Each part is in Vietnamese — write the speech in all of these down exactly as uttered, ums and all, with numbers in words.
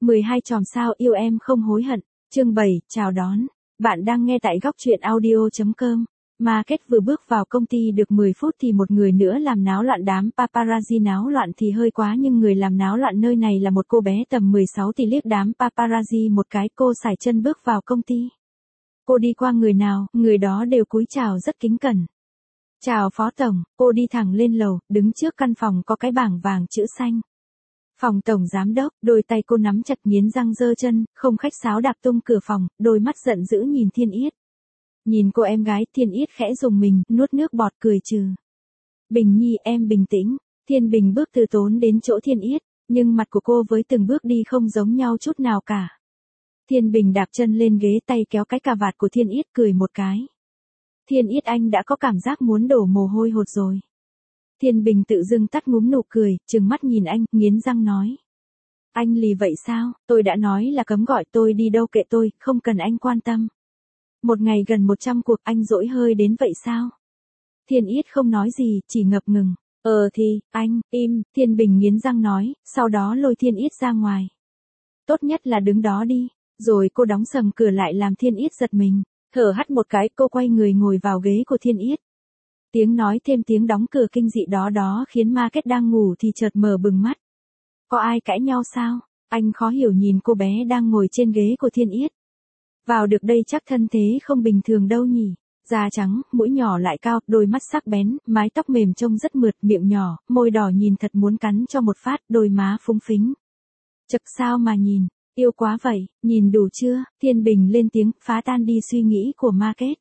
mười hai chòm sao yêu em không hối hận. Chương bảy, chào đón. Bạn đang nghe tại góc truyện audio chấm com. Market vừa bước vào công ty được mười phút thì một người nữa làm náo loạn, đám paparazzi náo loạn thì hơi quá, nhưng người làm náo loạn nơi này là một cô bé tầm mười sáu thì liếc đám paparazzi một cái, cô sải chân bước vào công ty. Cô đi qua người nào, người đó đều cúi chào rất kính cẩn. Chào phó tổng, cô đi thẳng lên lầu, đứng trước căn phòng có cái bảng vàng chữ xanh. Phòng tổng giám đốc, đôi tay cô nắm chặt, nghiến răng giơ chân, không khách sáo đạp tung cửa phòng, đôi mắt giận dữ nhìn Thiên Yết. Nhìn cô em gái, Thiên Yết khẽ rùng mình, nuốt nước bọt cười trừ. Bình Nhi, em bình tĩnh. Thiên Bình bước từ tốn đến chỗ Thiên Yết, nhưng mặt của cô với từng bước đi không giống nhau chút nào cả. Thiên Bình đạp chân lên ghế, tay kéo cái cà vạt của Thiên Yết, cười một cái. Thiên Yết, anh đã có cảm giác muốn đổ mồ hôi hột rồi. Thiên Bình tự dưng tắt ngúm nụ cười, trừng mắt nhìn anh, nghiến răng nói. Anh lì vậy sao, tôi đã nói là cấm gọi tôi đi đâu kệ tôi, không cần anh quan tâm. Một ngày gần một trăm cuộc, anh dỗi hơi đến vậy sao? Thiên Yết không nói gì, chỉ ngập ngừng. Ờ thì, anh, im, Thiên Bình nghiến răng nói, sau đó lôi Thiên Yết ra ngoài. Tốt nhất là đứng đó đi, rồi cô đóng sầm cửa lại làm Thiên Yết giật mình. Thở hắt một cái, cô quay người ngồi vào ghế của Thiên Yết. Tiếng nói thêm tiếng đóng cửa kinh dị đó đó khiến Market đang ngủ thì chợt mở bừng mắt. Có ai cãi nhau sao? Anh khó hiểu nhìn cô bé đang ngồi trên ghế của Thiên Yết. Vào được đây chắc thân thế không bình thường đâu nhỉ. Da trắng, mũi nhỏ lại cao, đôi mắt sắc bén, mái tóc mềm trông rất mượt, miệng nhỏ, môi đỏ nhìn thật muốn cắn cho một phát, đôi má phúng phính. Chật sao mà nhìn, yêu quá vậy, nhìn đủ chưa? Thiên Bình lên tiếng, phá tan đi suy nghĩ của Market.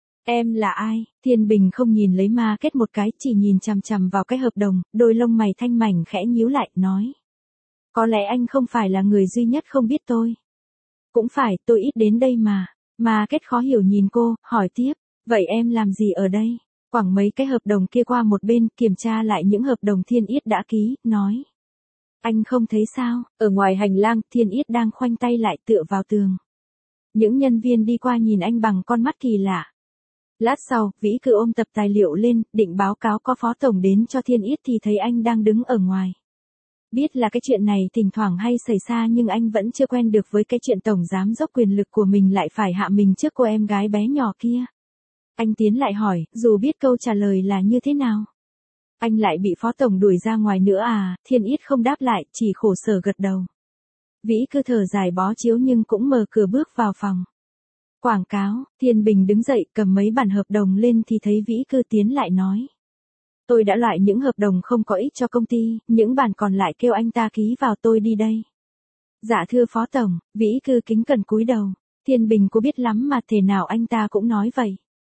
Em là ai? Thiên Bình không nhìn lấy Market một cái, chỉ nhìn chằm chằm vào cái hợp đồng, đôi lông mày thanh mảnh khẽ nhíu lại, nói. Có lẽ anh không phải là người duy nhất không biết tôi. Cũng phải, tôi ít đến đây mà. Market khó hiểu nhìn cô, hỏi tiếp, vậy em làm gì ở đây? Quẳng mấy cái hợp đồng kia qua một bên, kiểm tra lại những hợp đồng Thiên Yết đã ký, nói. Anh không thấy sao, ở ngoài hành lang, Thiên Yết đang khoanh tay lại tựa vào tường. Những nhân viên đi qua nhìn anh bằng con mắt kỳ lạ. Lát sau, Vĩ Cư ôm tập tài liệu lên, định báo cáo có phó tổng đến cho Thiên Yết thì thấy anh đang đứng ở ngoài. Biết là cái chuyện này thỉnh thoảng hay xảy ra, nhưng anh vẫn chưa quen được với cái chuyện tổng giám dốc quyền lực của mình lại phải hạ mình trước cô em gái bé nhỏ kia. Anh tiến lại hỏi, dù biết câu trả lời là như thế nào. Anh lại bị phó tổng đuổi ra ngoài nữa à? Thiên Yết không đáp lại, chỉ khổ sở gật đầu. Vĩ Cư thở dài bó chiếu nhưng cũng mở cửa bước vào phòng. Quảng cáo, Thiên Bình đứng dậy cầm mấy bản hợp đồng lên thì thấy Vĩ Cư tiến lại nói. Tôi đã loại những hợp đồng không có ích cho công ty, những bản còn lại kêu anh ta ký vào, tôi đi đây. Dạ thưa phó tổng, Vĩ Cư kính cẩn cúi đầu. Thiên Bình cô biết lắm mà, thể nào anh ta cũng nói vậy.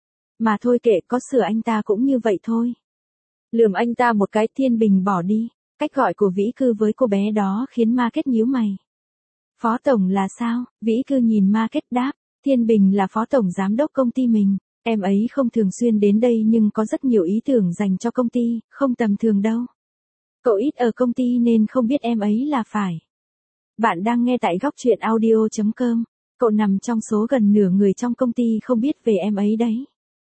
Mà thôi kệ, có sửa anh ta cũng như vậy thôi. Lườm anh ta một cái, Thiên Bình bỏ đi. Cách gọi của Vĩ Cư với cô bé đó khiến Market nhíu mày. Phó tổng là sao? Vĩ Cư nhìn Market đáp. Thiên Bình là phó tổng giám đốc công ty mình. Em ấy không thường xuyên đến đây nhưng có rất nhiều ý tưởng dành cho công ty, không tầm thường đâu. Cậu ít ở công ty nên không biết em ấy là phải. Bạn đang nghe tại góc truyện audio chấm com. Cậu nằm trong số gần nửa người trong công ty không biết về em ấy đấy.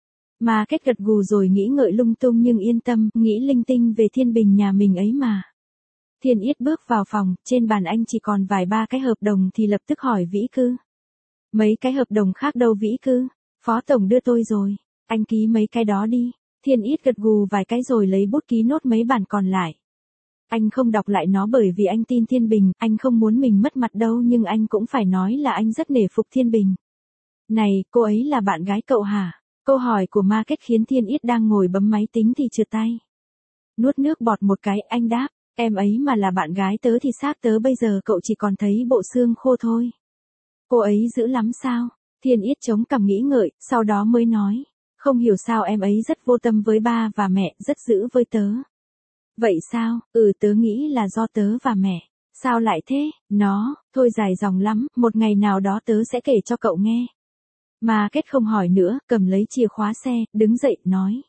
Market gật gù rồi nghĩ ngợi lung tung nhưng yên tâm, nghĩ linh tinh về Thiên Bình nhà mình ấy mà. Thiên Yết bước vào phòng, trên bàn anh chỉ còn vài ba cái hợp đồng thì lập tức hỏi Vĩ Cư. Mấy cái hợp đồng khác đâu Vĩ Cư? Phó tổng đưa tôi rồi, anh ký mấy cái đó đi. Thiên Yết gật gù vài cái rồi lấy bút ký nốt mấy bản còn lại. Anh không đọc lại nó bởi vì anh tin Thiên Bình, anh không muốn mình mất mặt đâu, nhưng anh cũng phải nói là anh rất nể phục Thiên Bình. Này, cô ấy là bạn gái cậu hả? Câu hỏi của Market khiến Thiên Yết đang ngồi bấm máy tính thì trượt tay. Nuốt nước bọt một cái, anh đáp, em ấy mà là bạn gái tớ thì xác tớ bây giờ cậu chỉ còn thấy bộ xương khô thôi. Cô ấy dữ lắm sao? Thiên Yết chống cằm nghĩ ngợi, sau đó mới nói. Không hiểu sao em ấy rất vô tâm với ba và mẹ, rất dữ với tớ. Vậy sao? Ừ, tớ nghĩ là do tớ và mẹ. Sao lại thế? Nó, thôi dài dòng lắm, một ngày nào đó tớ sẽ kể cho cậu nghe. Market không hỏi nữa, cầm lấy chìa khóa xe, đứng dậy, nói.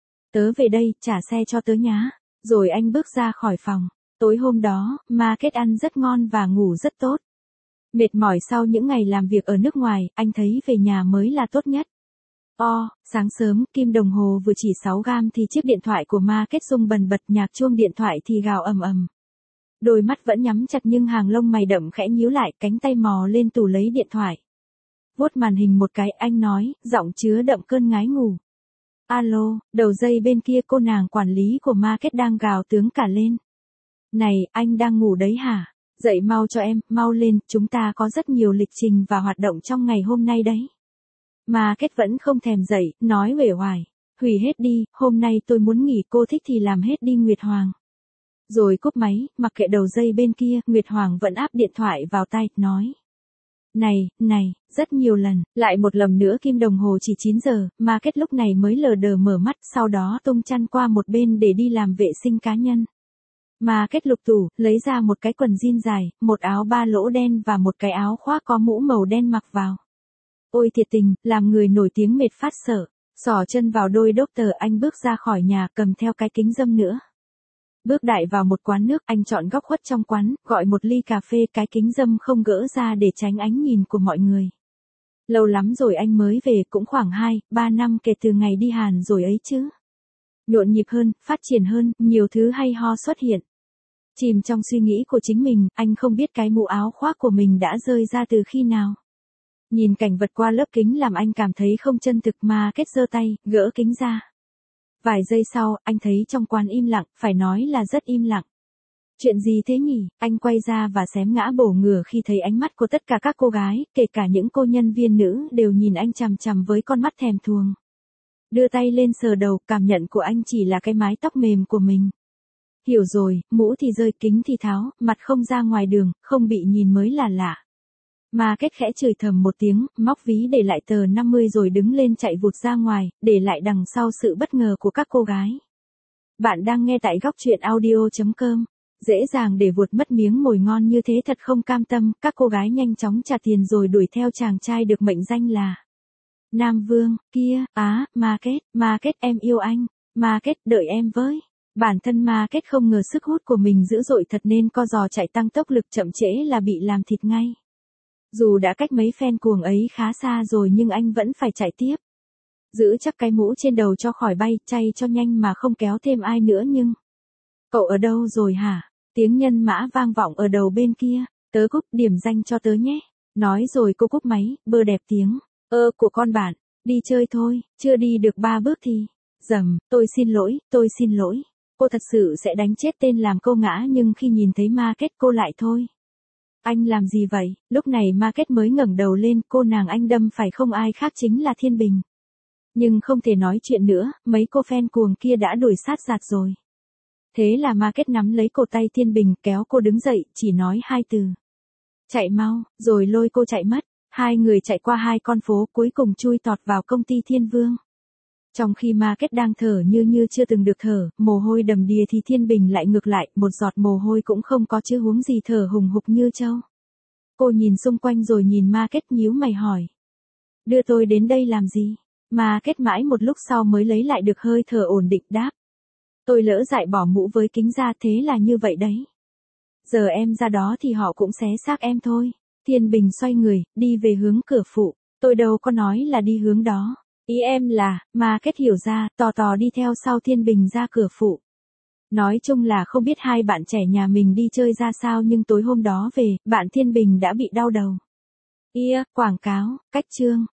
Tớ về đây, trả xe cho tớ nhá. Rồi anh bước ra khỏi phòng. Tối hôm đó, Market ăn rất ngon và ngủ rất tốt. Mệt mỏi sau những ngày làm việc ở nước ngoài, anh thấy về nhà mới là tốt nhất. O, sáng sớm, kim đồng hồ vừa chỉ sáu gam thì chiếc điện thoại của Market rung bần bật, nhạc chuông điện thoại thì gào ầm ầm. Đôi mắt vẫn nhắm chặt nhưng hàng lông mày đậm khẽ nhíu lại, cánh tay mò lên tủ lấy điện thoại. Vuốt màn hình một cái, anh nói, giọng chứa đậm cơn ngái ngủ. Alo, đầu dây bên kia cô nàng quản lý của market đang gào tướng cả lên. Này, anh đang ngủ đấy hả? Dậy mau cho em, mau lên, chúng ta có rất nhiều lịch trình và hoạt động trong ngày hôm nay đấy. Market vẫn không thèm dậy, nói uể oải. Hủy hết đi, hôm nay tôi muốn nghỉ, cô thích thì làm hết đi Nguyệt Hoàng. Rồi cúp máy, mặc kệ đầu dây bên kia, Nguyệt Hoàng vẫn áp điện thoại vào tay, nói. Này, này, rất nhiều lần, lại một lần nữa kim đồng hồ chỉ chín giờ, market lúc này mới lờ đờ mở mắt, sau đó tung chăn qua một bên để đi làm vệ sinh cá nhân. Market lục tủ, lấy ra một cái quần jean dài, một áo ba lỗ đen và một cái áo khoác có mũ màu đen mặc vào. Ôi thiệt tình, làm người nổi tiếng mệt phát sợ. Xỏ chân vào đôi đốc tờ, anh bước ra khỏi nhà cầm theo cái kính râm nữa. Bước đại vào một quán nước, anh chọn góc khuất trong quán, gọi một ly cà phê, cái kính râm không gỡ ra để tránh ánh nhìn của mọi người. Lâu lắm rồi anh mới về, cũng khoảng hai, ba năm kể từ ngày đi Hàn rồi ấy chứ. Nhộn nhịp hơn, phát triển hơn, nhiều thứ hay ho xuất hiện. Chìm trong suy nghĩ của chính mình, anh không biết cái mũ áo khoác của mình đã rơi ra từ khi nào. Nhìn cảnh vật qua lớp kính làm anh cảm thấy không chân thực, mà kết giơ tay, gỡ kính ra. Vài giây sau, anh thấy trong quán im lặng, phải nói là rất im lặng. Chuyện gì thế nhỉ? Anh quay ra và xém ngã bổ ngửa khi thấy ánh mắt của tất cả các cô gái, kể cả những cô nhân viên nữ, đều nhìn anh chằm chằm với con mắt thèm thuồng. Đưa tay lên sờ đầu, cảm nhận của anh chỉ là cái mái tóc mềm của mình. Hiểu rồi, mũ thì rơi, kính thì tháo, mặt không ra ngoài đường, không bị nhìn mới là lạ. Market khẽ chửi thầm một tiếng, móc ví để lại tờ năm mươi rồi đứng lên chạy vụt ra ngoài, để lại đằng sau sự bất ngờ của các cô gái. Bạn đang nghe tại góc truyện audio chấm com. Dễ dàng để vụt mất miếng mồi ngon như thế thật không cam tâm, các cô gái nhanh chóng trả tiền rồi đuổi theo chàng trai được mệnh danh là Nam Vương, kia, á, Market, Market em yêu anh, Market đợi em với. Bản thân Market không ngờ sức hút của mình dữ dội thật nên co giò chạy tăng tốc lực, chậm trễ là bị làm thịt ngay. Dù đã cách mấy fan cuồng ấy khá xa rồi nhưng anh vẫn phải chạy tiếp. Giữ chắc cái mũ trên đầu cho khỏi bay, chay cho nhanh mà không kéo thêm ai nữa nhưng... Cậu ở đâu rồi hả? Tiếng nhân mã vang vọng ở đầu bên kia. Tớ cúp, điểm danh cho tớ nhé. Nói rồi cô cúp máy, bơ đẹp tiếng. Ơ của con bạn, đi chơi thôi, chưa đi được ba bước thì... Dầm, tôi xin lỗi, tôi xin lỗi. Cô thật sự sẽ đánh chết tên làm cô ngã nhưng khi nhìn thấy Market cô lại thôi. Anh làm gì vậy? Lúc này Market mới ngẩng đầu lên, cô nàng anh đâm phải không ai khác chính là Thiên Bình. Nhưng không thể nói chuyện nữa, mấy cô fan cuồng kia đã đuổi sát giạt rồi. Thế là Market nắm lấy cổ tay Thiên Bình, kéo cô đứng dậy, chỉ nói hai từ. Chạy mau, rồi lôi cô chạy mất. Hai người chạy qua hai con phố, cuối cùng chui tọt vào công ty Thiên Vương. Trong khi Market đang thở như như chưa từng được thở, mồ hôi đầm đìa thì Thiên Bình lại ngược lại, một giọt mồ hôi cũng không có chứ huống gì thở hùng hục như trâu. Cô nhìn xung quanh rồi nhìn Market nhíu mày hỏi. Đưa tôi đến đây làm gì? Market mãi một lúc sau mới lấy lại được hơi thở ổn định đáp. Tôi lỡ dại bỏ mũ với kính ra, thế là như vậy đấy. Giờ em ra đó thì họ cũng xé xác em thôi. Thiên Bình xoay người, đi về hướng cửa phụ. Tôi đâu có nói là đi hướng đó. Ý em là, Market hiểu ra, tò tò đi theo sau Thiên Bình ra cửa phụ. Nói chung là không biết hai bạn trẻ nhà mình đi chơi ra sao nhưng tối hôm đó về, bạn Thiên Bình đã bị đau đầu. Ia, quảng cáo, cách chương.